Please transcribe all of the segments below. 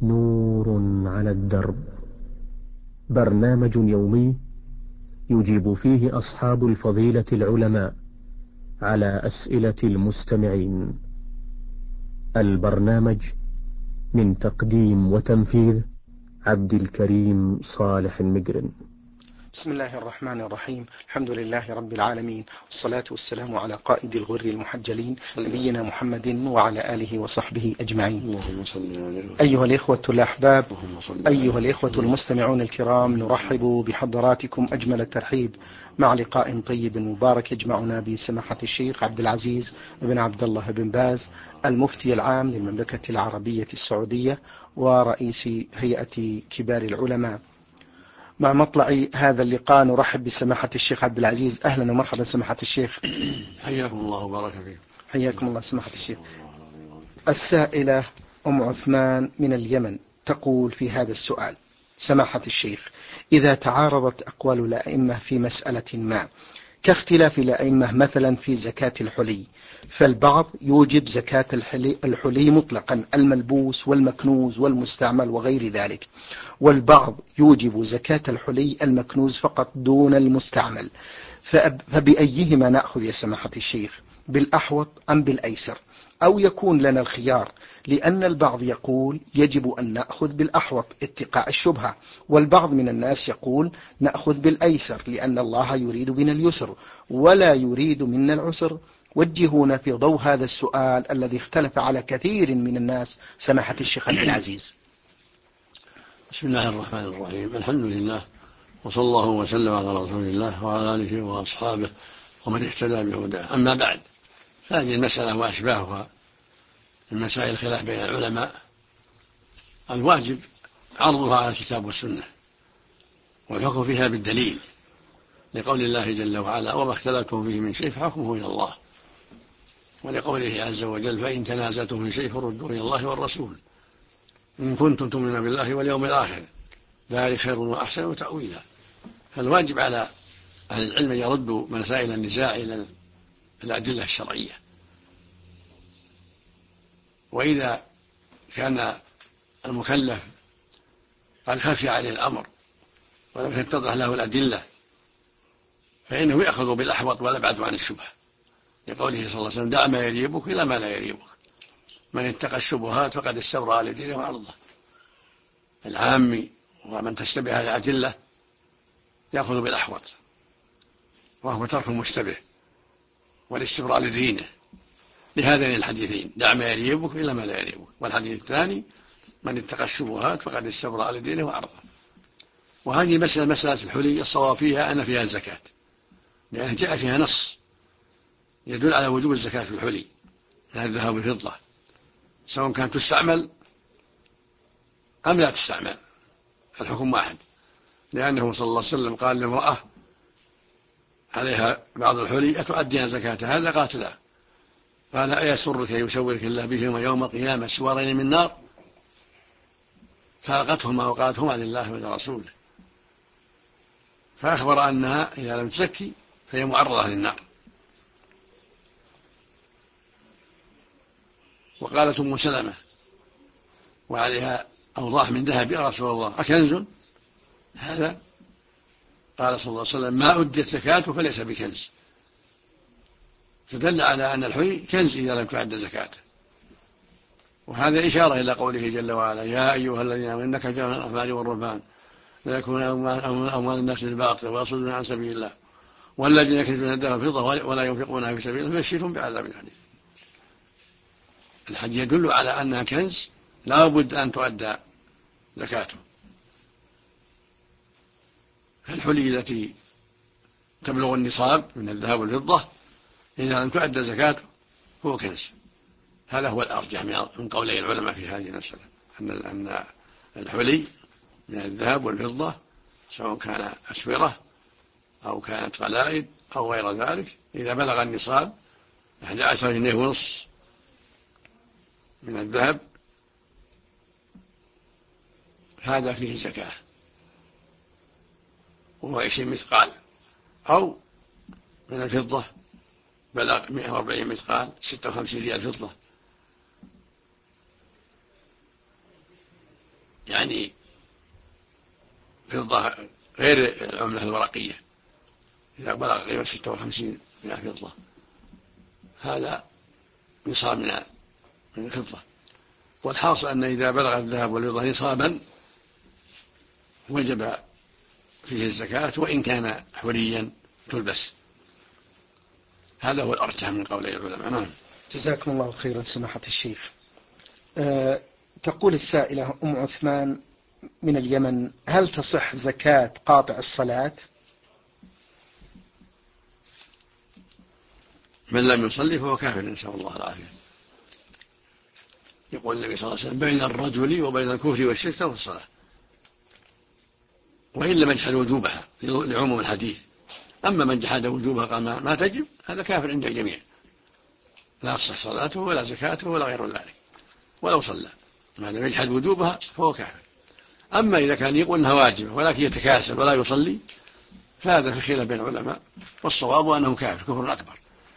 نور على الدرب، برنامج يومي يجيب فيه أصحاب الفضيلة العلماء على أسئلة المستمعين. البرنامج من تقديم وتنفيذ عبد الكريم صالح المقرن. بسم الله الرحمن الرحيم. الحمد لله رب العالمين، والصلاة والسلام على قائد الغر المحجلين نبينا محمد وعلى آله وصحبه أجمعين. أيها الإخوة الأحباب، أيها الإخوة المستمعون الكرام، نرحب بحضراتكم أجمل الترحيب مع لقاء طيب مبارك يجمعنا بسماحة الشيخ عبد العزيز بن عبد الله بن باز، المفتي العام للمملكة العربية السعودية ورئيس هيئة كبار العلماء. مع مطلع هذا اللقاء نرحب بسماحة الشيخ عبد العزيز. أهلا ومرحبا سماحة الشيخ. حياكم الله وبارك فيكم. حياكم الله سماحة الشيخ. السائلة أم عثمان من اليمن تقول في هذا السؤال: سماحة الشيخ، إذا تعارضت أقوال الأئمة في مسألة ما كاختلاف الأئمة مثلا في زكاة الحلي، فالبعض يوجب زكاة الحلي مطلقا، الملبوس والمكنوز والمستعمل وغير ذلك، والبعض يوجب زكاة الحلي المكنوز فقط دون المستعمل، فبأيهما نأخذ يا سماحة الشيخ، بالأحوط أم بالأيسر؟ أو يكون لنا الخيار، لأن البعض يقول يجب أن نأخذ بالأحوط اتقاء الشبهة، والبعض من الناس يقول نأخذ بالأيسر لأن الله يريد بنا اليسر ولا يريد منا العسر. وجهونا في ضوء هذا السؤال الذي اختلف على كثير من الناس سماحة الشيخ عبد العزيز. بسم الله الرحمن الرحيم، الحمد لله، وصلى الله وسلم على رسول الله وعلى آله وأصحابه ومن اهتدى بهداه. أما بعد، فهذه المسألة وأشباهها من مسائل الخلاف بين العلماء الواجب عرضها على الكتاب والسنة والحكم فيها بالدليل، لقول الله جل وعلا: وما اختلفتم فيه من شيء فحكمه إلى الله، ولقوله عز وجل: فإن تنازعتم في شيء فردوه إلى الله والرسول إن كنتم تؤمنون بالله واليوم الآخر ذلك خير وأحسن تأويلا. فالواجب على أهل العلم أن يردوا مسائل النزاع إلى الأدلة الشرعية، وإذا كان المكلف قد خفي عليه الأمر ولم تتضح له الأدلة فإنه يأخذ بالأحوط والأبعد عن الشبهة، لقوله صلى الله عليه وسلم: دع ما يريبك إلى ما لا يريبك، من اتقى الشبهات فقد استبرأ لدينه وعرضه. العامي ومن تشتبه الأدلة يأخذ بالأحوط، وهو ترك المشتبه والاستبراء لدينه، لهذين الحديثين: دع ما يريبك إلى ما لا يريبك، والحديث الثاني: من اتقى الشبهات فقد استبرأ لدينه وعرضه. وهذه مسألة الحلي الصواب فيها أن فيها الزكاة، لأن جاء فيها نص يدل على وجوب الزكاة في الحلي من الذهب والفضة، سواء كانت تستعمل أم لا تستعمل، الحكم واحد، لأنه صلى الله عليه وسلم قال لامرأة عليها بعض الحلي: أتؤدين زكاة هذا؟ قالت لا. قال: أيسرك يسورك الله بهما يوم القيامة سوارين من نار؟ فألقتهما وقالت: هما لله ولرسوله، فأخبر أنها إذا لم تزكي فهي معرضة للنار. وقالت أم سلمة وعليها أوضاح من ذهب: يا رسول الله أكنز هذا؟ قال صلى الله عليه وسلم: ما أدت زكاته فليس بكنز. فدل على أن الحلي كنز إذا لم تعد زكاته. وهذا إشارة إلى قوله جل وعلا: يا أيها الذين آمنوا إنك جاء من الأحبار والرهبان لا يكون أموال الناس بالباطل ويصدون عن سبيل الله والذين يكنزون الذهب والفضة ولا ينفقونها في سبيل الله فبشرهم بعذاب أليم. الحديث يدل على أنها كنز لا بد أن تؤدى زكاته. الحلي التي تبلغ النصاب من الذهب والفضة إذا لم تؤدى زكاته هو كنز. هذا هو الأرجح من قولي العلماء في هذه المسألة، أن الحلي من الذهب والفضة سواء كان أسورة أو كانت غلائد أو غير ذلك إذا بلغ النصاب 11 جنيه ونصف من الذهب هذا فيه زكاة، وهو 20 مثقال، أو من الفضة بلغ 140 مثقال 56 ريال فضة يعني فضة غير العملة الورقية، إذا بلغ قيمة 56 من الفضة هذا نصاب من الفضة. والحاصل أن إذا بلغ الذهب والفضة نصابا وجب فيه الزكاة وإن كان حريا تلبس. هذا هو الأرجح من قولي العلماء. نعم. جزاكم الله خيرا سماحة الشيخ. تقول السائلة أم عثمان من اليمن: هل تصح زكاة قاطع الصلاة؟ من لم يصلي فهو كافر، نسأل الله العافية. يقول النبي صلى الله عليه وسلم: بين الرجل وبين الكفر والشرك ترك الصلاة، وإن لم يجحد وجوبها لعموم الحديث. أما من جحد وجوبها قال ما تجب، هذا كافر عند الجميع، لا تصح صلاته ولا زكاته ولا غير ذلك ولو صلى، ما لم يجحد وجوبها فهو كافر. أما إذا كان يقول أنها واجبة ولكن يتكاسل ولا يصلي فهذا في خلاف بين العلماء، والصواب أنه كافر كفر أكبر،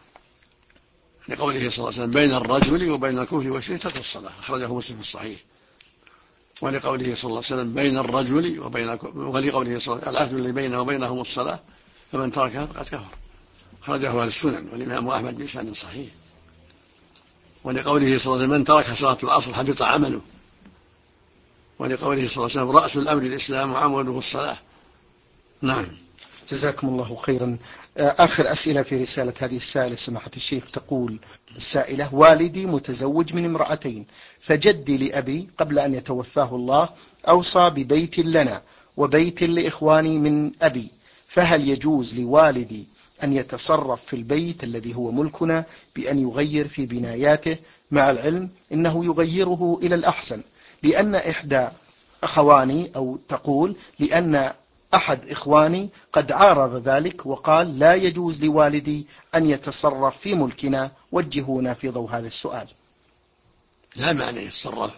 لقوله صلى الله عليه وسلم: بين الرجل وبين الكفر والشرك ترك الصلاة، أخرجه مسلم في الصحيح. ولقوله صلى الله عليه وسلم: بين الرجل وبين ولقوله صلى الله عليه وسلم: العهد الذي بينه وبينهم الصلاة فمن تركها فقد كفر، أخرجه أهل السنن والإمام أحمد بإسناد صحيح. ولقوله صلى الله عليه وسلم: من ترك صلاة العصر حبط عمله. ولقوله صلى الله عليه وسلم: رأس الأمر الإسلام وعمله الصلاة. نعم. جزاكم الله خيرا. آخر أسئلة في رسالة هذه السائلة سماحة الشيخ. تقول السائلة: والدي متزوج من امرأتين، فجدي لأبي قبل أن يتوفاه الله أوصى ببيت لنا وبيت لإخواني من أبي، فهل يجوز لوالدي أن يتصرف في البيت الذي هو ملكنا بأن يغير في بناياته، مع العلم إنه يغيره إلى الأحسن، لأن إحدى أخواني أو تقول لأن أحد إخواني قد عارض ذلك وقال لا يجوز لوالدي أن يتصرف في ملكنا، وجهونا في ضوء هذا السؤال. لا معنى يتصرف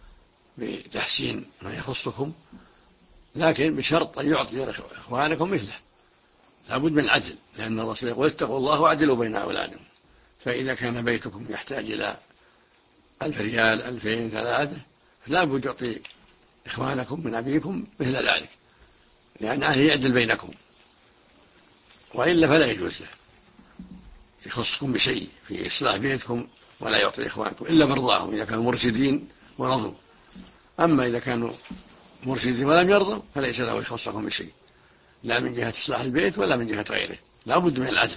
بتحسين ما يخصكم، لكن بشرط أن يعطي إخوانكم مثله، لابد من العدل، لأن الرسول يقول: اتقوا الله واعدلوا بين أولادكم. فإذا كان بيتكم يحتاج إلى 1000 ريال 2000 3 فلا بد يعطي إخوانكم من أبيكم مثل ذلك، لأن عليه يعدل بينكم، وإلا فلا يجوز له يخصكم بشيء في إصلاح بيتكم ولا يعطي إخوانكم إلا برضاهم إذا كانوا مرشدين ورضوا. أما إذا كانوا مرشدين ولم يرضوا فليس له يخصكم بشيء، لا من جهة إصلاح البيت ولا من جهة غيره، لا بد من العدل.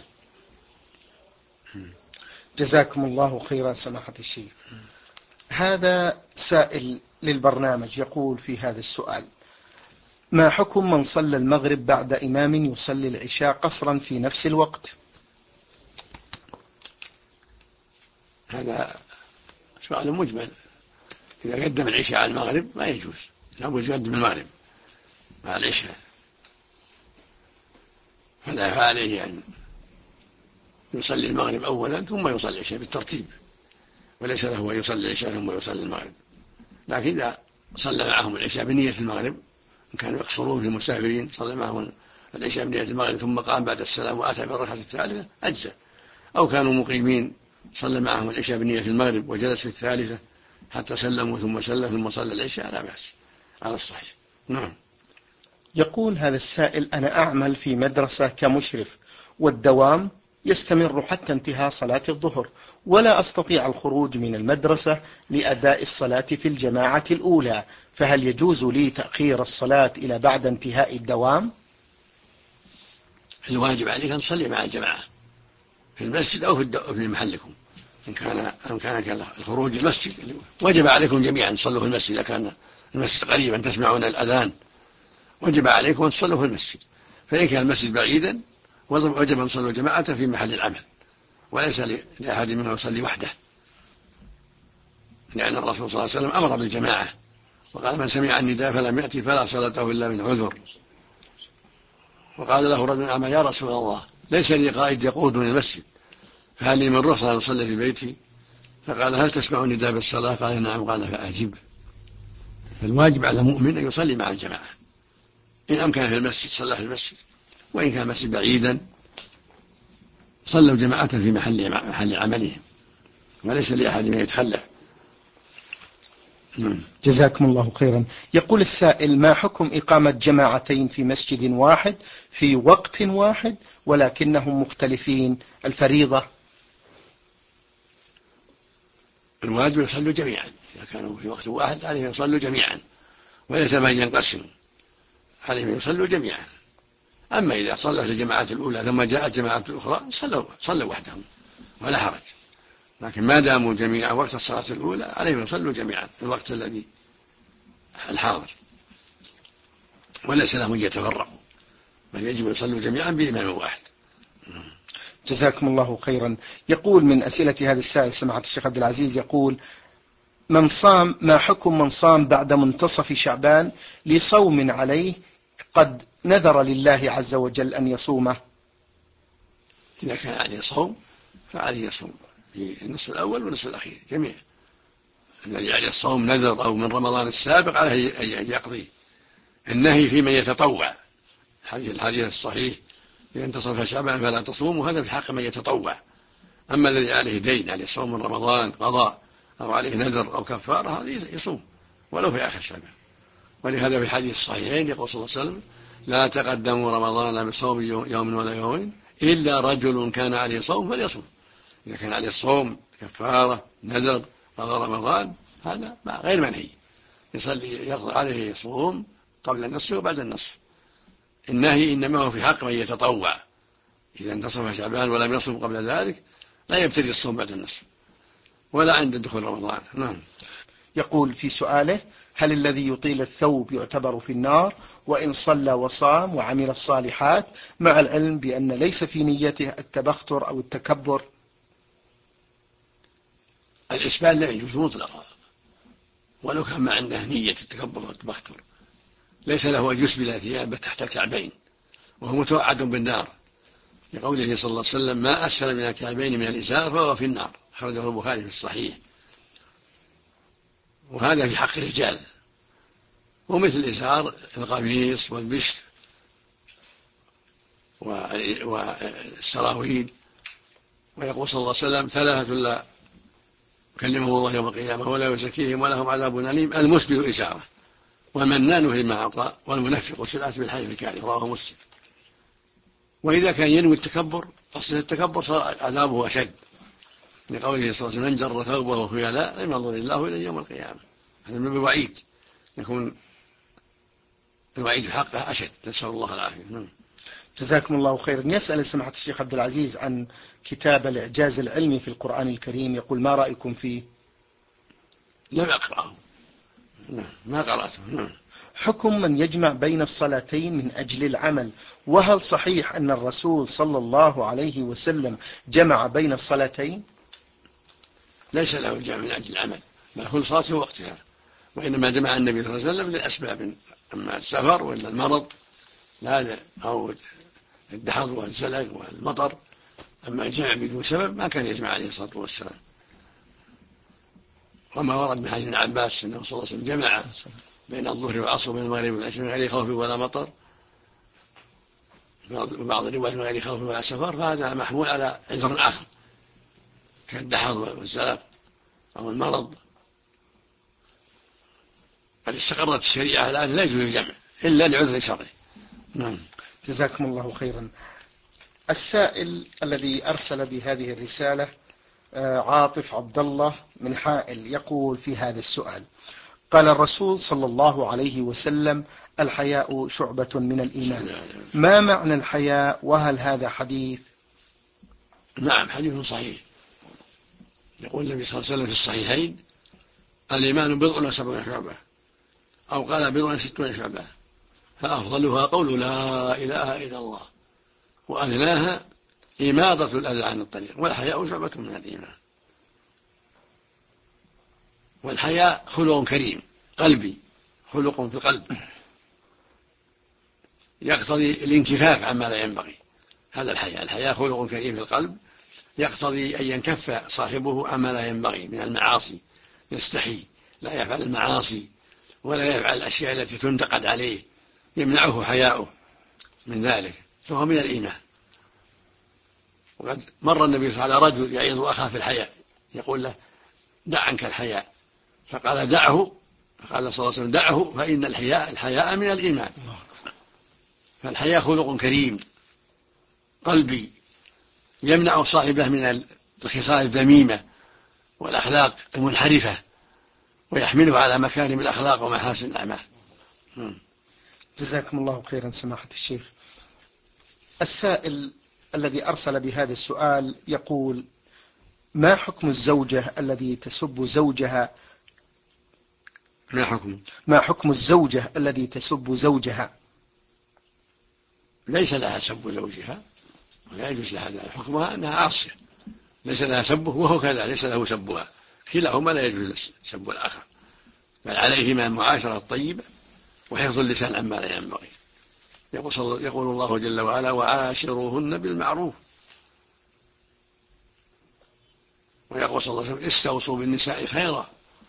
جزاكم الله خيرا سماحة الشيخ. هذا سائل للبرنامج يقول في هذا السؤال: ما حكم من صلى المغرب بعد إمام يصلي العشاء قصرا في نفس الوقت؟ هذا سؤال مجمل. إذا قدم العشاء على المغرب ما يجوز، لابد يقدم المغرب مع العشاء، فلا فعليه أن يصلي المغرب أولا ثم يصلي العشاء بالترتيب، وليس له أن يصلي العشاء ثم يصلي المغرب. لكن إذا صلى معهم العشاء بنية المغرب، إن كانوا يقصرون في المسافرين، صلى معهم العشاء بنية المغرب ثم قام بعد السلام وأتى بالركعة الثالثة أجزى. أو كانوا مقيمين صلى معهم العشاء بنية المغرب وجلس في الثالثة حتى سلموا ثم سلم ثم صلى العشاء، لا بأس، على الصحيح. نعم. يقول هذا السائل: أنا أعمل في مدرسة كمشرف، والدوام يستمر حتى انتهاء صلاة الظهر، ولا أستطيع الخروج من المدرسة لأداء الصلاة في الجماعة الأولى، فهل يجوز لي تأخير الصلاة إلى بعد انتهاء الدوام؟ الواجب عليك أن تصلي مع الجماعة في المسجد أو في محلكم. إن كان الخروج المسجد وجب عليكم جميعا أن تصلوا في المسجد. إذا كان المسجد قريبا تسمعون الأذان وجب عليكم أن تصلوا في المسجد، فإن كان المسجد بعيدا وجب أن تصلوا جماعة في محل العمل، وليس لأحد منهم يصلي وحده، لأن الرسول صلى الله عليه وسلم أمر بالجماعة وقال: من سمع النداء فلم يأتي فلا صلاته إلا من عذر. وقال له رجل أعمى: يا رسول الله، ليس لي قائد يقودني المسجد، فهل لي من رخصة أن أصلي في بيتي؟ فقال: هل تسمع النداء بالصلاة؟ قال: نعم. قال: فأجب. فالواجب على المؤمن أن يصلي مع الجماعة، إن أمكن في المسجد صلى في المسجد، وإن كان المسجد بعيدا صلوا جماعة في محل عملهم، وليس لأحد من يتخلف. جزاكم الله خيرا. يقول السائل: ما حكم إقامة جماعتين في مسجد واحد في وقت واحد ولكنهم مختلفين الفريضة؟ الواجب يصلوا جميعا، إذا كانوا في وقت واحد عليهم يصلوا جميعا، وليس ما ينقسموا، عليهم يصلوا جميعا. أما إذا صلت الجماعات الأولى ثم جاءت الجماعات الأخرى صلوا وحدهم ولا حرج، لكن ما داموا جميعا وقت الصلاة الأولى عليهم يصلوا جميعا في الوقت الذي الحاضر، وليس لهم أن يتفرقوا، بل يجب يصلوا جميعا بإمام واحد. جزاكم الله خيرا. يقول من أسئلة هذا السائل سماحة الشيخ عبد العزيز، يقول: ما حكم من صام بعد منتصف شعبان لصوم عليه قد نذر لله عز وجل أن يصومه؟ إذا كان عليه صوم فعليه يصوم في النصف الأول والنصف الأخير جميعا. الذي عليه الصوم نذر أو من رمضان السابق عليه أن يقضي. النهي في من يتطوع، الحديث الصحيح: إذا انتصف شعبان فلا تصوم، وهذا في حق من يتطوع. أما الذي عليه دين، عليه صوم من رمضان قضاء أو عليه نذر أو كفارة، هذا يصوم ولو في آخر شعبان. ولهذا في الحديث الصحيحين يقول صلى الله عليه وسلم: لا تقدموا رمضان بصوم يوم ولا يومين إلا رجل كان عليه صوم فليصوم. إذا كان عليه صوم كفارة نذر قضاء رمضان هذا غير منهي، يقضي عليه يصوم قبل النصف وبعد النصف. النهي إنما هو في حق من يتطوع، إذا انتصف شعبان ولم يصوم قبل ذلك لا يبتدي الصوم بعد النصف ولا عند دخول رمضان. نعم. يقول في سؤاله: هل الذي يطيل الثوب يعتبر في النار وإن صلى وصام وعمل الصالحات، مع العلم بأن ليس في نيته التبختر أو التكبر؟ الإسبال لا يجوز مطلقا، ولو كان ما عنده نية التكبر والتبختر ليس له أن يسبل ثيابه تحت الكعبين وهو متوعد بالنار، لقوله صلى الله عليه وسلم: ما أسفل من الكعبين من الإزار فهو في النار، أخرجه البخاري في الصحيح. وهذا في حق الرجال، ومثل الإزار القميص والبشت والسراويل. ويقول صلى الله عليه وسلم: ثلاثة لا يكلمهم الله يوم القيامة ولا يزكيهم ولهم عذاب أليم: المسبل إزاره، والمنان فيما أعطى، والمنفق سلعة بالحلف الكاذب، رواه مسلم. وإذا كان ينوي التكبر قصد التكبر صار عذابه أشد، لقوله صلى الله عليه وسلم: من جر ثوبه خيلاء لم ينظر الله إليه يوم القيامة. هذا من الوعيد، يكون الوعيد في حقه أشد، نسأل الله العافية. جزاكم الله خيرا. يسأل سماحة الشيخ عبد العزيز عن كتاب الإعجاز العلمي في القرآن الكريم، يقول: ما رأيكم فيه؟ لم أقرأه، ما قرأته. حكم من يجمع بين الصلاتين من أجل العمل، وهل صحيح أن الرسول صلى الله عليه وسلم جمع بين الصلاتين؟ ليس له الجمع من أجل العمل، بل كل صلاة في وقتها، وإنما جمع النبي صلى الله عليه وسلم لأسباب، أما السفر وإلا المرض لا، أو الدحض والزلق والمطر. أما الجمع بدون سبب ما كان يجمع عليه الصلاة والسلام. وما ورد من حديث ابن عباس أنه صلى الله عليه وسلم جمع بين الظهر والعصر وبين المغرب والعشاء من غير خوف ولا مطر، بعض الروايات من غير خوف ولا سفر، فهذا محمول على عذر آخر كالدحض والزلق أو المرض. قد استقرت الشريعة الآن لا يجوز الجمع إلا لعذر شرعي. نعم. جزاكم الله خيرا. السائل الذي أرسل بهذه الرسالة عاطف عبد الله من حائل، يقول في هذا السؤال: قال الرسول صلى الله عليه وسلم: الحياء شعبة من الإيمان. ما معنى الحياء، وهل هذا حديث؟ نعم، حديث صحيح. يقول النبي صلى الله عليه وسلم في الصحيحين: الإيمان بضع وسبعون شعبة، أو قال بضع وستون شعبة، فأفضلها قول لا إله إلا الله، وأدناها إماطة الأذى عن الطريق، والحياء شعبة من الإيمان. والحياء خلق كريم قلبي، خلق في القلب يقتضي الانكفاف عما لا ينبغي. هذا الحياء خلق كريم في القلب يقتضي أن ينكف صاحبه عما لا ينبغي من المعاصي، يستحي لا يفعل المعاصي ولا يفعل الأشياء التي تنتقد عليه، يمنعه حياؤه من ذلك، فهو من الإيمان. وقد مر النبي صلى الله عليه وسلم على رجل يعظ أخاه في الحياء، يقول له: دع عنك الحياء، فقال: دعه قال صلى الله عليه وسلم دعه فإن الحياء من الإيمان. فالحياء خلق كريم قلبي يمنع صاحبه من الخصال الذميمة والأخلاق المنحرفة ويحمله على مكارم الأخلاق ومحاسن الأعمال. جزاكم الله خيرا سماحة الشيخ. السائل الذي أرسل بهذا السؤال يقول: ما حكم الزوجة التي تسب زوجها؟ ما حكم الزوجة التي تسب زوجها؟ ليس لها سب زوجها ولا يجوز لها ذلك، حكمها أنها عاصية، ليس لها سبه وهو كذا ليس له سبها، كلاهما لا يجوز سب الآخر، بل عليهما المعاشرة الطيبة وحفظ اللسان عما لا ينبغي. يقول الله جل وعلا: وعاشروهن بالمعروف. ويقول صلى الله عليه وسلم: استوصوا بالنساء خيرا.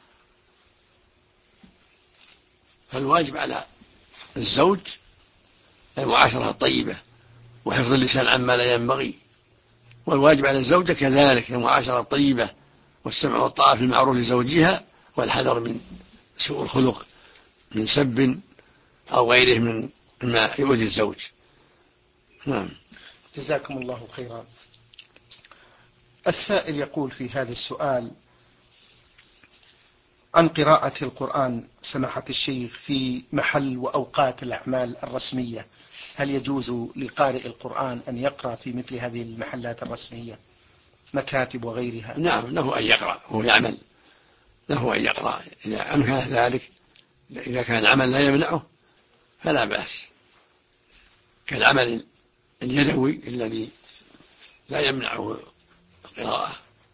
فالواجب على الزوج المعاشرة الطيبة وحفظ اللسان عما لا ينبغي، والواجب على الزوجة كذلك المعاشرة الطيبة والسمع والطاعة في المعروف لزوجها، والحذر من سوء الخلق من سب أو غيره مما يؤذي الزوج. نعم. جزاكم الله خيرا. السائل يقول في هذا السؤال عن قراءة القرآن سماحة الشيخ في محل وأوقات الأعمال الرسمية، هل يجوز لقارئ القرآن أن يقرأ في مثل هذه المحلات الرسمية مكاتب وغيرها؟ نعم، له أن يقرأ وهو يعمل، له أن يقرأ إذا أمكن ذلك، إذا كان العمل لا يمنعه فلا بأس، كالعمل اليدوي الذي لا يمنعه القراءة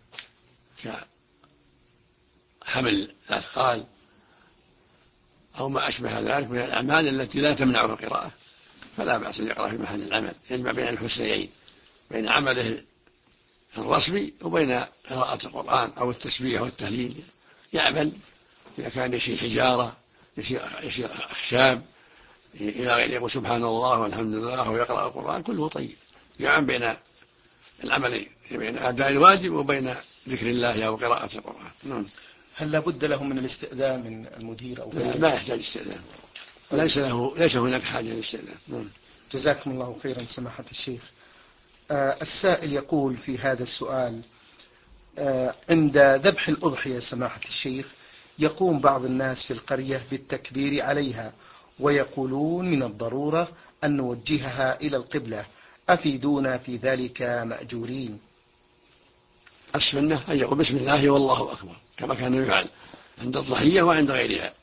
كحمل الأثقال أو ما أشبه ذلك من الأعمال التي لا تمنعه القراءة، فلا بأس أن يقرأ في محل العمل، يجمع بين الحسنيين، بين عمله الرسمي وبين قراءة القرآن أو التسبيح والتهليل. يعمل إذا كان يشيل حجارة يشيل أخشاب إلى غير، يقول سبحان الله والحمد لله ويقرأ القرآن، كله طيب، جمع بين العمل بين أداء الواجب وبين ذكر الله أو قراءة القرآن. نعم. هل لابد له من الاستئذان من المدير أو غيره؟ لا يحتاج استئذان، ليس هناك حاجة للاستئذان. نعم. جزاكم الله خيرا سماحة الشيخ. السائل يقول في هذا السؤال: عند ذبح الأضحية سماحة الشيخ يقوم بعض الناس في القرية بالتكبير عليها ويقولون من الضرورة أن نوجهها إلى القبلة، أفيدونا في ذلك مأجورين. السنة أن يقول بسم الله والله أكبر كما كان يفعل عند الضحية وعند غيرها،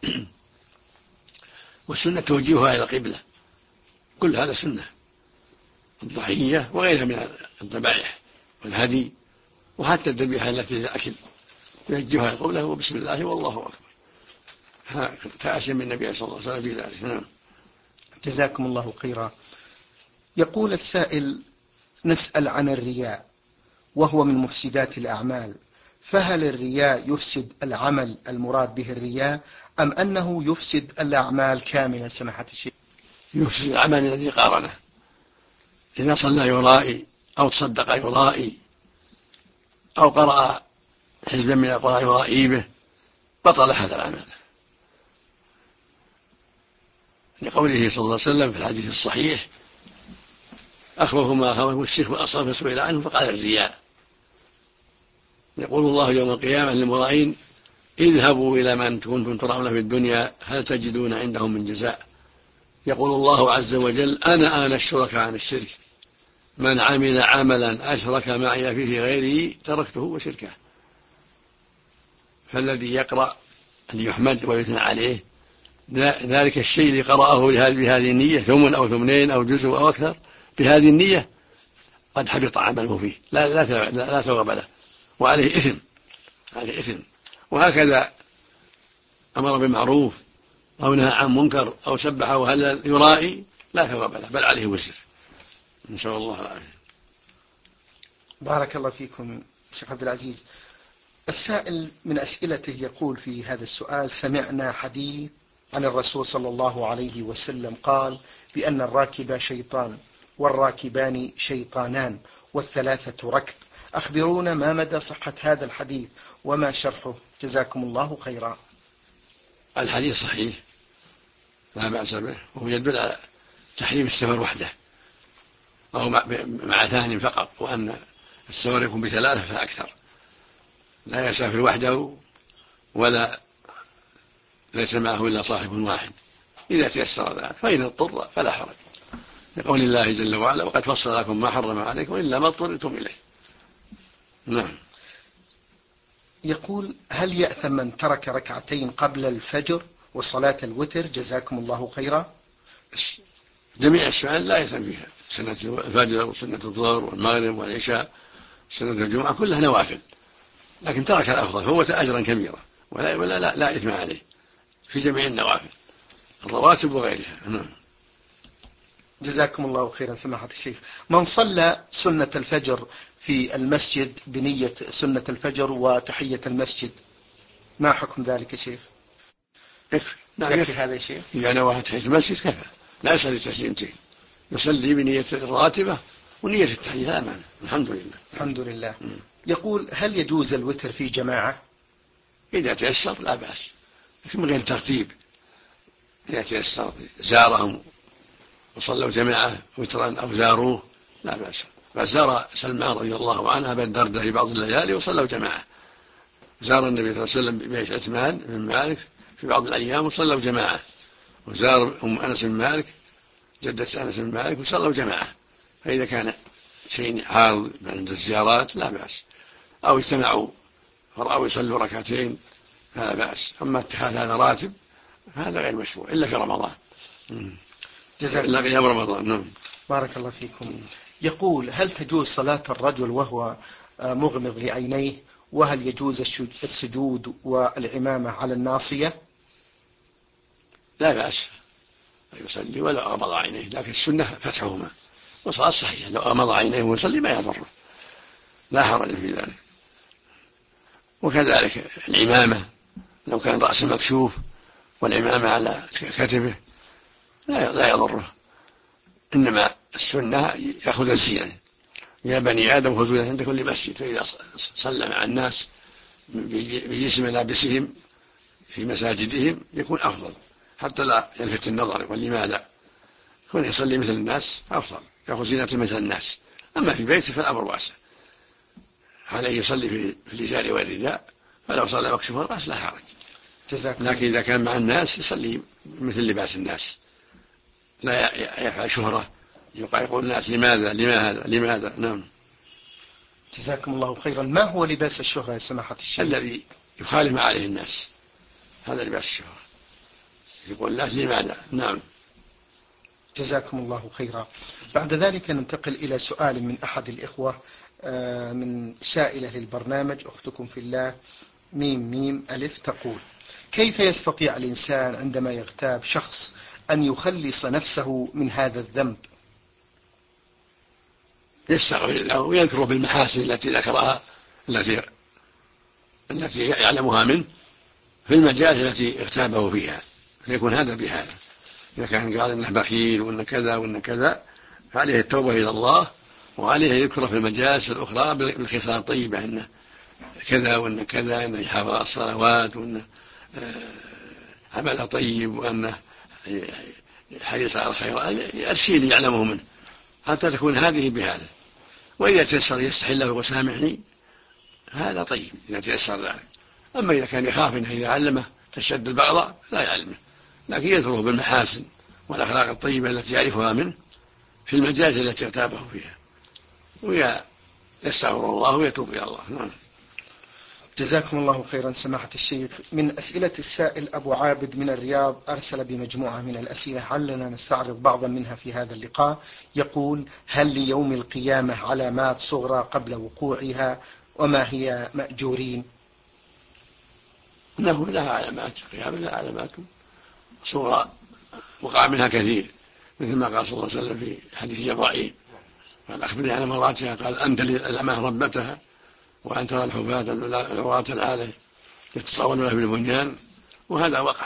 والسنة توجيهها إلى القبلة، كل هذا سنة، الضحية وغيرها من الذبائح والهدي، وحتى الذبيحة التي تأكل يوجهها القبلة وبسم الله والله أكبر، تأسيا من النبي صلى الله عليه وسلم في ذلك. نعم. جزاكم الله خيرا. يقول السائل: نسأل عن الرياء وهو من مفسدات الأعمال، فهل الرياء يفسد العمل المراد به الرياء أم أنه يفسد الأعمال كاملة سماحة الشيخ؟ يفسد العمل الذي قارنه، إذا صلى يرائي أو تصدق يرائي أو قرأ حزبا من القرآن يرائي به بطل هذا العمل، لقوله صلى الله عليه وسلم في الحديث الصحيح: أخوف ما أخافه الشرك والأصغر، فسئل عنه فقال الرياء. يقول الله يوم القيامة للمرائين: اذهبوا إلى من كنتم ترون في الدنيا هل تجدون عندهم من جزاء؟ يقول الله عز وجل: أنا الشركاء عن الشرك، من عمل عملا أشرك معي فيه غيري تركته وشركه. فالذي يقرأ أن يحمد ويثنى عليه ذلك الشيء اللي قرأه بهذه النية، ثمن أو ثمنين أو جزء أو أكثر، بهذه النية قد حبط عمله فيه، لا ثواب له وعليه إثم، عليه إثم. وهكذا أمر بالمعروف أو نهى عن منكر أو سبح وهلل يرائي لا ثواب له بل عليه وزر، نسأل الله العافية. بارك الله فيكم شيخ عبد العزيز. السائل من أسئلته يقول في هذا السؤال: سمعنا حديث عن الرسول صلى الله عليه وسلم قال بأن الراكب شيطان والراكبان شيطانان والثلاثة ركب، أخبرونا ما مدى صحة هذا الحديث وما شرحه، جزاكم الله خيرا. الحديث صحيح لا بأس به، وهو يدل على تحريم السفر وحده أو مع ثاني فقط، وأن السفر يكون بثلاثة فأكثر، لا يسافر وحده ولا ليس معه إلا صاحب واحد إذا تيسر ذلك، فإن اضطر فلا حرج، لقول الله جل وعلا وقد فصل لكم ما حرم عليكم إلا ما اضطررتم إليه. نعم. يقول: هل يأثم من ترك ركعتين قبل الفجر وصلاة الوتر؟ جزاكم الله خيرا. جميع السنن لا يأثم فيها، سنة الفجر وسنة الظهر والمغرب والعشاء سنة الجمعة كلها نوافل، لكن ترك الأفضل فوت أجرا كبيرا، لا إثم عليه في جميع النوافل الرواتب وغيرها. نعم. جزاكم الله خيرا سماحة الشيخ. من صلى سنة الفجر في المسجد بنية سنة الفجر وتحية المسجد، ما حكم ذلك يا شيخ؟ يكفي هذا يا شيخ؟ إذا نوى تحية المسجد كفى، لا يصلي تسليمتين، يصلي بنية الراتبة ونية التحية، لا مانع. الحمد لله. الحمد لله. يقول: هل يجوز الوتر في جماعة؟ إذا تيسر لا بأس، لكن من غير ترتيب. إذا تيسر زارهم وصلوا جماعة وترا أو زاروه لا بأس. فزار سلمان رضي الله عنه أبا الدرداء في بعض الليالي وصلوا جماعة، زار النبي صلى الله عليه وسلم ببيت عثمان بن مالك في بعض الأيام وصلوا جماعة، وزار أم أنس بن مالك جدة أنس بن مالك وصلوا جماعة. فإذا كان شيء عارض عند الزيارات لا بأس، أو اجتمعوا فرأوا يصلوا ركعتين فلا بأس. أما اتخاذ هذا راتب هذا غير مشروع إلا في رمضان، إلا في رمضان. نعم. بارك الله فيكم. يقول: هل تجوز صلاة الرجل وهو مغمض لعينيه؟ وهل يجوز السجود والعمامة على الناصية؟ لا بأس يصلي ولا أغمض عينيه، لكن السنة فتحهما، وصلاة صحيحة لو أغمض عينيه ويصلي ما يضره، لا حرج في ذلك. وكذلك العمامة لو كان رأسه مكشوف والعمامة على كتفه لا يضره، إنما السنة يأخذ الزينة. يا بني آدم خذوا عند كل مسجد، فإذا صلى مع الناس بجسم ملابسهم في مساجدهم يكون أفضل، حتى لا يلفت النظر. يقول لماذا؟ يكون يصلي مثل الناس أفضل، يأخذ زينة مثل الناس. أما في بيته فالأمر واسع، عليه يصلي في الإزار والرداء، فلو صلى مكشوف الرأس لا حرج. لكن إذا كان مع الناس يصلي مثل لباس الناس، لا يفعل شهرة يقول الناس لماذا. نعم. جزاكم الله خيرا. ما هو لباس الشهرة يا سماحة الشيخ؟ الذي يخالف ما عليه الناس، هذا لباس الشهرة، يقول الناس لماذا. نعم. جزاكم الله خيرا. بعد ذلك ننتقل إلى سؤال من أحد الإخوة، من سائلة للبرنامج أختكم في الله ميم ألف، تقول: كيف يستطيع الإنسان عندما يغتاب شخص أن يخلص نفسه من هذا الذنب؟ يستغفر له ويذكره بالمحاسن التي ذكرها، التي يعلمها منه في المجال التي اغتابه فيها، فيكون هذا بهذا. إذا كان قال إنه بخيل وإن كذا وإن كذا فعليه التوبة إلى الله، وعليه يذكر في المجالس الأخرى بالخصال الطيبة، إنه كذا وإن كذا، إنه يحافظ على الصلوات، وإنه عمل طيب، وأنه حريص على الخير. الشيء يعلمه منه حتى تكون هذه بهذا. وإذا تيسر يستحل له وسامحني هذا طيب إذا تيسر ذلك. أما إذا كان يخاف إنه إذا علمه تشد البغضاء لا يعلمه، لكن يذكره بالمحاسن والأخلاق الطيبة التي يعرفها منه في المجالس التي اغتابه فيها، ويستغفر الله ويتوب إلى الله. نعم. جزاكم الله خيرا سماحة الشيخ. من أسئلة السائل أبو عابد من الرياض، أرسل بمجموعة من الأسئلة علنا نستعرض بعضا منها في هذا اللقاء. يقول: هل ليوم القيامة علامات صغرى قبل وقوعها؟ وما هي مأجورين؟ إنه لها علامات، القيامة لها علامات صغرى وقع منها كثير، مثل ما قال صلى الله عليه وسلم في حديث جبرائيل قال: أخبرني عن أمراتها، قال: أنت الأمة ربتها، وأن ترى الحفاة العراة العالة يتطاولون في البنيان، وهذا وقع.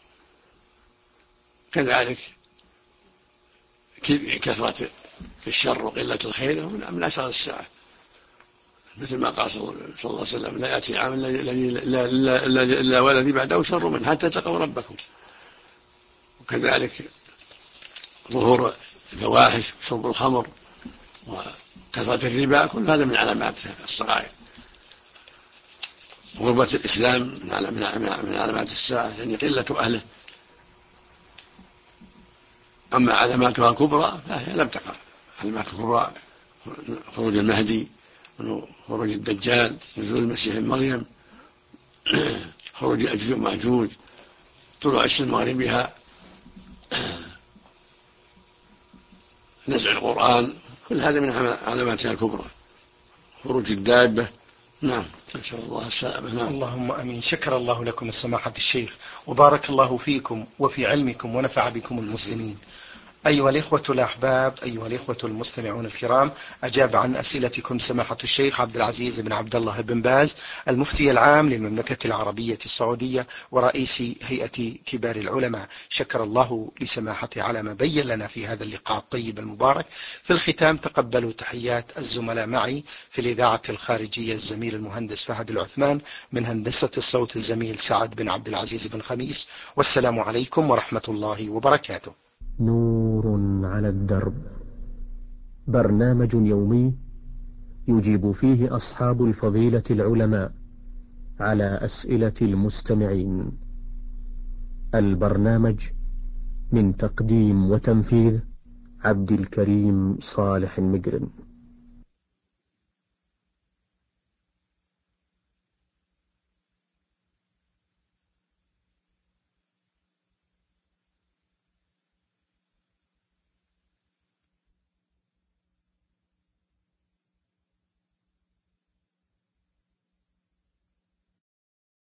كذلك كثرة الشر وقلة الخير من أشراط الساعة. مثل ما قال صلى الله عليه وسلم: لا يأتي عام إلا والذي بعده شر منه حتى تلقوا ربكم. وكذلك ظهور الفواحش وشرب الخمر وكثرة الربا، كل هذا من علامات الصغائر. غربة الإسلام من علامات الساعة، يعني قلة أهله. أما علاماتها الكبرى فهي لم تقع. علامات الكبرى: خروج المهدي، خروج الدجال، نزول المسيح ابن مريم، خروج يأجوج ومأجوج، طلوع الشمس من مغربها، نزع القرآن، كل هذا من علاماتها الكبرى. خروج الدابة. نعم، نسأل الله السلامة. نعم. اللهم أمين. شكر الله لكم السماحة الشيخ، وبارك الله فيكم وفي علمكم ونفع بكم المسلمين. أيها الإخوة الأحباب، أيها الإخوة المستمعون الكرام، أجاب عن أسئلتكم سماحة الشيخ عبد العزيز بن عبد الله بن باز، المفتي العام للمملكة العربية السعودية ورئيس هيئة كبار العلماء. شكر الله لسماحته على ما بين لنا في هذا اللقاء الطيب المبارك. في الختام تقبلوا تحيات الزملاء معي في الإذاعة الخارجية: الزميل المهندس فهد العثمان، من هندسة الصوت الزميل سعد بن عبد العزيز بن خميس. والسلام عليكم ورحمة الله وبركاته. نور على الدرب، برنامج يومي يجيب فيه أصحاب الفضيلة العلماء على أسئلة المستمعين. البرنامج من تقديم وتنفيذ عبد الكريم صالح المجرم.